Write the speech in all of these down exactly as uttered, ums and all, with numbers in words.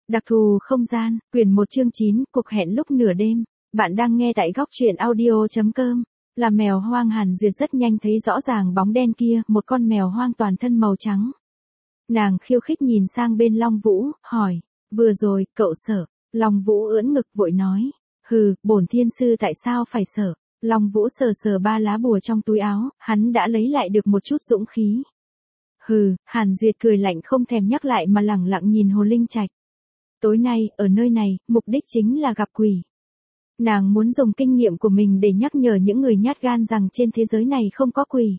Đặc thù không gian, quyển một chương chín, cuộc hẹn lúc nửa đêm. Bạn đang nghe tại góc truyện audio chấm com. Là mèo hoang. Hàn Duyệt rất nhanh thấy rõ ràng bóng đen kia, một con mèo hoang toàn thân màu trắng. Nàng khiêu khích nhìn sang bên Long Vũ, hỏi, vừa rồi, cậu sợ? Long Vũ ưỡn ngực vội nói, hừ, bổn thiên sư tại sao phải sợ? Long Vũ sờ sờ ba lá bùa trong túi áo, hắn đã lấy lại được một chút dũng khí. Hừ, Hàn Duyệt cười lạnh không thèm nhắc lại mà lẳng lặng nhìn Hồ Linh Trạch. Tối nay, ở nơi này, mục đích chính là gặp quỷ. Nàng muốn dùng kinh nghiệm của mình để nhắc nhở những người nhát gan rằng trên thế giới này không có quỷ.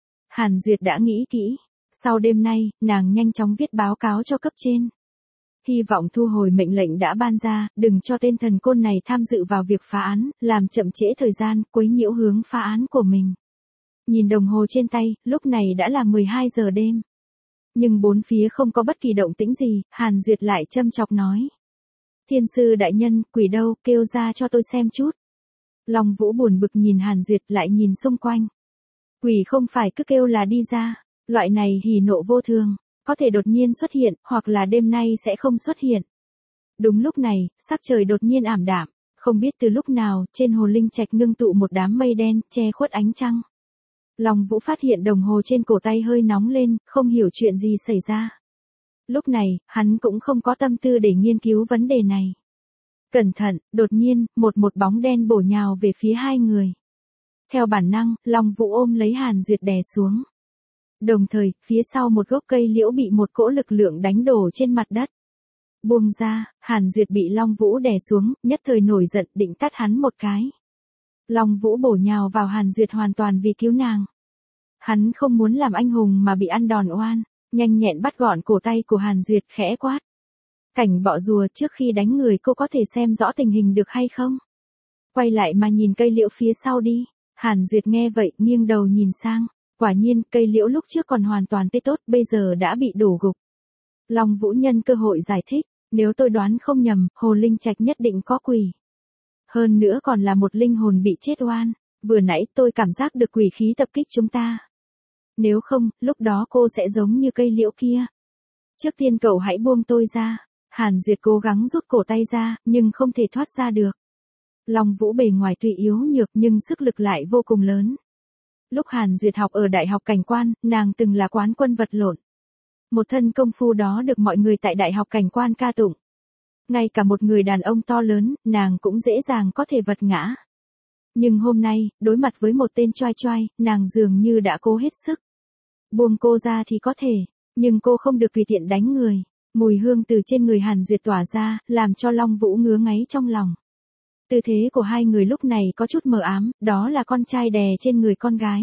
Hàn Duyệt đã nghĩ kỹ. Sau đêm nay, nàng nhanh chóng viết báo cáo cho cấp trên. Hy vọng thu hồi mệnh lệnh đã ban ra, đừng cho tên thần côn này tham dự vào việc phá án, làm chậm trễ thời gian, quấy nhiễu hướng phá án của mình. Nhìn đồng hồ trên tay, lúc này đã là mười hai giờ đêm. Nhưng bốn phía không có bất kỳ động tĩnh gì, Hàn Duyệt lại châm chọc nói. Thiên sư đại nhân, quỷ đâu, kêu ra cho tôi xem chút. Long Vũ buồn bực nhìn Hàn Duyệt lại nhìn xung quanh. Quỷ không phải cứ kêu là đi ra, loại này hỉ nộ vô thường, có thể đột nhiên xuất hiện, hoặc là đêm nay sẽ không xuất hiện. Đúng lúc này, sắc trời đột nhiên ảm đạm, không biết từ lúc nào, trên Hồ Linh Trạch ngưng tụ một đám mây đen, che khuất ánh trăng. Long Vũ phát hiện đồng hồ trên cổ tay hơi nóng lên, không hiểu chuyện gì xảy ra. Lúc này, hắn cũng không có tâm tư để nghiên cứu vấn đề này. Cẩn thận, đột nhiên, một một bóng đen bổ nhào về phía hai người. Theo bản năng, Long Vũ ôm lấy Hàn Duyệt đè xuống. Đồng thời, phía sau một gốc cây liễu bị một cỗ lực lượng đánh đổ trên mặt đất. Buông ra, Hàn Duyệt bị Long Vũ đè xuống, nhất thời nổi giận định tát hắn một cái. Long Vũ bổ nhào vào Hàn Duyệt hoàn toàn vì cứu nàng. Hắn không muốn làm anh hùng mà bị ăn đòn oan, nhanh nhẹn bắt gọn cổ tay của Hàn Duyệt khẽ quát. Cảnh bọ rùa, trước khi đánh người cô có thể xem rõ tình hình được hay không? Quay lại mà nhìn cây liễu phía sau đi. Hàn Duyệt nghe vậy nghiêng đầu nhìn sang. Quả nhiên, cây liễu lúc trước còn hoàn toàn tươi tốt, bây giờ đã bị đổ gục. Long Vũ nhân cơ hội giải thích, nếu tôi đoán không nhầm, Hồ Linh Trạch nhất định có quỷ. Hơn nữa còn là một linh hồn bị chết oan, vừa nãy tôi cảm giác được quỷ khí tập kích chúng ta. Nếu không, lúc đó cô sẽ giống như cây liễu kia. Trước tiên cậu hãy buông tôi ra. Hàn Duyệt cố gắng rút cổ tay ra, nhưng không thể thoát ra được. Long Vũ bề ngoài tuy yếu nhược nhưng sức lực lại vô cùng lớn. Lúc Hàn Duyệt học ở Đại học Cảnh Quan, nàng từng là quán quân vật lộn. Một thân công phu đó được mọi người tại Đại học Cảnh Quan ca tụng. Ngay cả một người đàn ông to lớn, nàng cũng dễ dàng có thể vật ngã. Nhưng hôm nay, đối mặt với một tên choai choai, nàng dường như đã cố hết sức. Buông cô ra thì có thể, nhưng cô không được tùy tiện đánh người. Mùi hương từ trên người Hàn Duyệt tỏa ra, làm cho Long Vũ ngứa ngáy trong lòng. Tư thế của hai người lúc này có chút mờ ám, đó là con trai đè trên người con gái.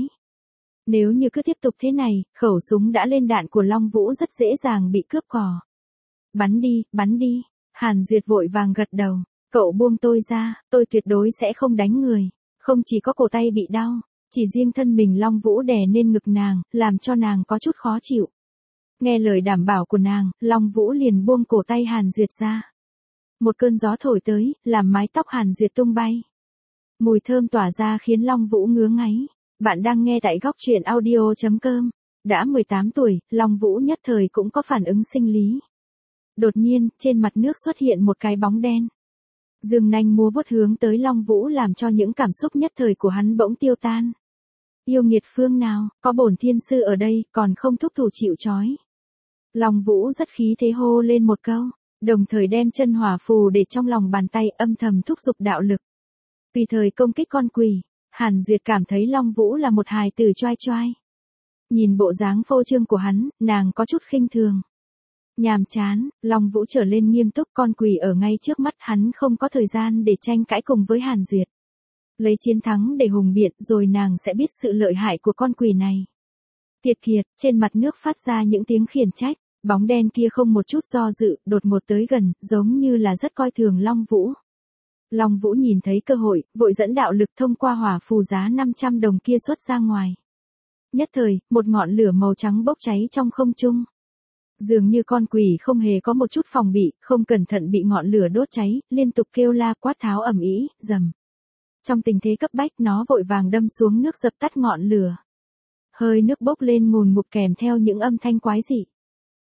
Nếu như cứ tiếp tục thế này, khẩu súng đã lên đạn của Long Vũ rất dễ dàng bị cướp cò. Bắn đi, bắn đi. Hàn Duyệt vội vàng gật đầu. Cậu buông tôi ra, tôi tuyệt đối sẽ không đánh người. Không chỉ có cổ tay bị đau, chỉ riêng thân mình Long Vũ đè lên ngực nàng, làm cho nàng có chút khó chịu. Nghe lời đảm bảo của nàng, Long Vũ liền buông cổ tay Hàn Duyệt ra. Một cơn gió thổi tới, làm mái tóc Hàn Duyệt tung bay. Mùi thơm tỏa ra khiến Long Vũ ngứa ngáy. Bạn đang nghe tại góc truyện audio chấm com. Đã mười tám tuổi, Long Vũ nhất thời cũng có phản ứng sinh lý. Đột nhiên, trên mặt nước xuất hiện một cái bóng đen. Dương nanh múa vuốt hướng tới Long Vũ làm cho những cảm xúc nhất thời của hắn bỗng tiêu tan. Yêu nghiệt phương nào, có bổn thiên sư ở đây, còn không thúc thủ chịu trói. Long Vũ rất khí thế hô lên một câu, đồng thời đem chân hỏa phù để trong lòng bàn tay âm thầm thúc giục đạo lực. Vì thời công kích con quỷ, Hàn Duyệt cảm thấy Long Vũ là một hài tử choai choai. Nhìn bộ dáng phô trương của hắn, nàng có chút khinh thường. Nhàm chán, Long Vũ trở lên nghiêm túc, con quỷ ở ngay trước mắt hắn không có thời gian để tranh cãi cùng với Hàn Duyệt. Lấy chiến thắng để hùng biện rồi nàng sẽ biết sự lợi hại của con quỷ này. Tiệt kiệt, trên mặt nước phát ra những tiếng khiển trách, bóng đen kia không một chút do dự, đột ngột tới gần, giống như là rất coi thường Long Vũ. Long Vũ nhìn thấy cơ hội, vội dẫn đạo lực thông qua hỏa phù giá năm trăm đồng kia xuất ra ngoài. Nhất thời, một ngọn lửa màu trắng bốc cháy trong không trung. Dường như con quỷ không hề có một chút phòng bị, không cẩn thận bị ngọn lửa đốt cháy, liên tục kêu la quát tháo ầm ĩ, rầm. Trong tình thế cấp bách nó vội vàng đâm xuống nước dập tắt ngọn lửa. Hơi nước bốc lên ngùn ngụt kèm theo những âm thanh quái dị.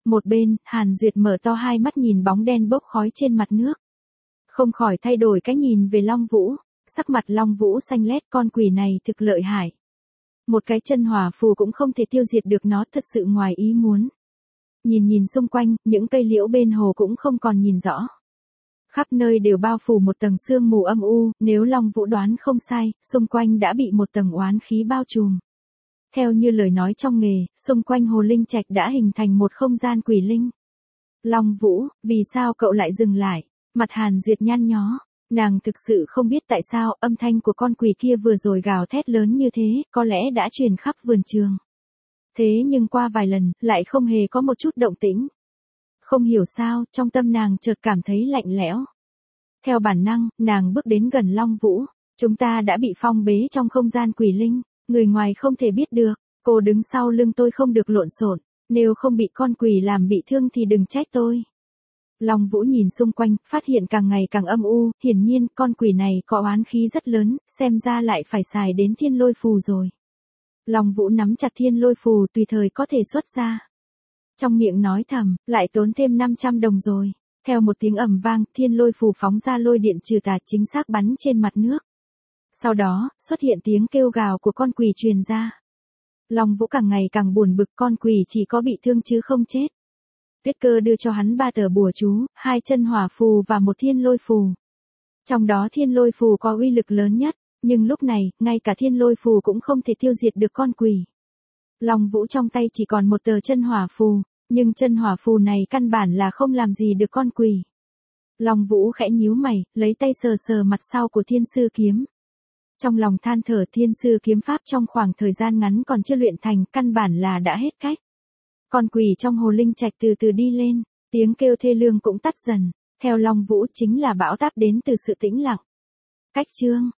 Một bên, Hàn Duyệt mở to hai mắt nhìn bóng đen bốc khói trên mặt nước. Không khỏi thay đổi cái nhìn về Long Vũ, sắc mặt Long Vũ xanh lét, con quỷ này thực lợi hại. Một cái chân hỏa phù cũng không thể tiêu diệt được nó, thật sự ngoài ý muốn. Nhìn nhìn xung quanh, những cây liễu bên hồ cũng không còn nhìn rõ. Khắp nơi đều bao phủ một tầng sương mù âm u, nếu Long Vũ đoán không sai, xung quanh đã bị một tầng oán khí bao trùm. Theo như lời nói trong nghề, xung quanh hồ linh trạch đã hình thành một không gian quỷ linh. Long Vũ, vì sao cậu lại dừng lại? Mặt Hàn Duyệt nhăn nhó, nàng thực sự không biết tại sao âm thanh của con quỷ kia vừa rồi gào thét lớn như thế, có lẽ đã truyền khắp vườn trường. Thế nhưng qua vài lần, lại không hề có một chút động tĩnh. Không hiểu sao, trong tâm nàng chợt cảm thấy lạnh lẽo. Theo bản năng, nàng bước đến gần Long Vũ. Chúng ta đã bị phong bế trong không gian quỷ linh, người ngoài không thể biết được. Cô đứng sau lưng tôi không được lộn xộn, nếu không bị con quỷ làm bị thương thì đừng trách tôi. Long Vũ nhìn xung quanh, phát hiện càng ngày càng âm u, hiển nhiên con quỷ này có oán khí rất lớn, xem ra lại phải xài đến thiên lôi phù rồi. Long Vũ nắm chặt thiên lôi phù tùy thời có thể xuất ra. Trong miệng nói thầm, lại tốn thêm năm trăm đồng rồi. Theo một tiếng ầm vang, thiên lôi phù phóng ra lôi điện trừ tà chính xác bắn trên mặt nước. Sau đó, xuất hiện tiếng kêu gào của con quỷ truyền ra. Long Vũ càng ngày càng buồn bực, con quỷ chỉ có bị thương chứ không chết. Tuyết Cơ đưa cho hắn ba tờ bùa chú, hai chân hỏa phù và một thiên lôi phù. Trong đó thiên lôi phù có uy lực lớn nhất, nhưng lúc này, ngay cả thiên lôi phù cũng không thể tiêu diệt được con quỷ. Long Vũ trong tay chỉ còn một tờ chân hỏa phù, nhưng chân hỏa phù này căn bản là không làm gì được con quỷ. Long Vũ khẽ nhíu mày, lấy tay sờ sờ mặt sau của thiên sư kiếm. Trong lòng than thở, thiên sư kiếm pháp trong khoảng thời gian ngắn còn chưa luyện thành, căn bản là đã hết cách. Con quỷ trong hồ linh trạch từ từ đi lên, tiếng kêu thê lương cũng tắt dần. Theo Long Vũ chính là bão táp đến từ sự tĩnh lặng. Cách chương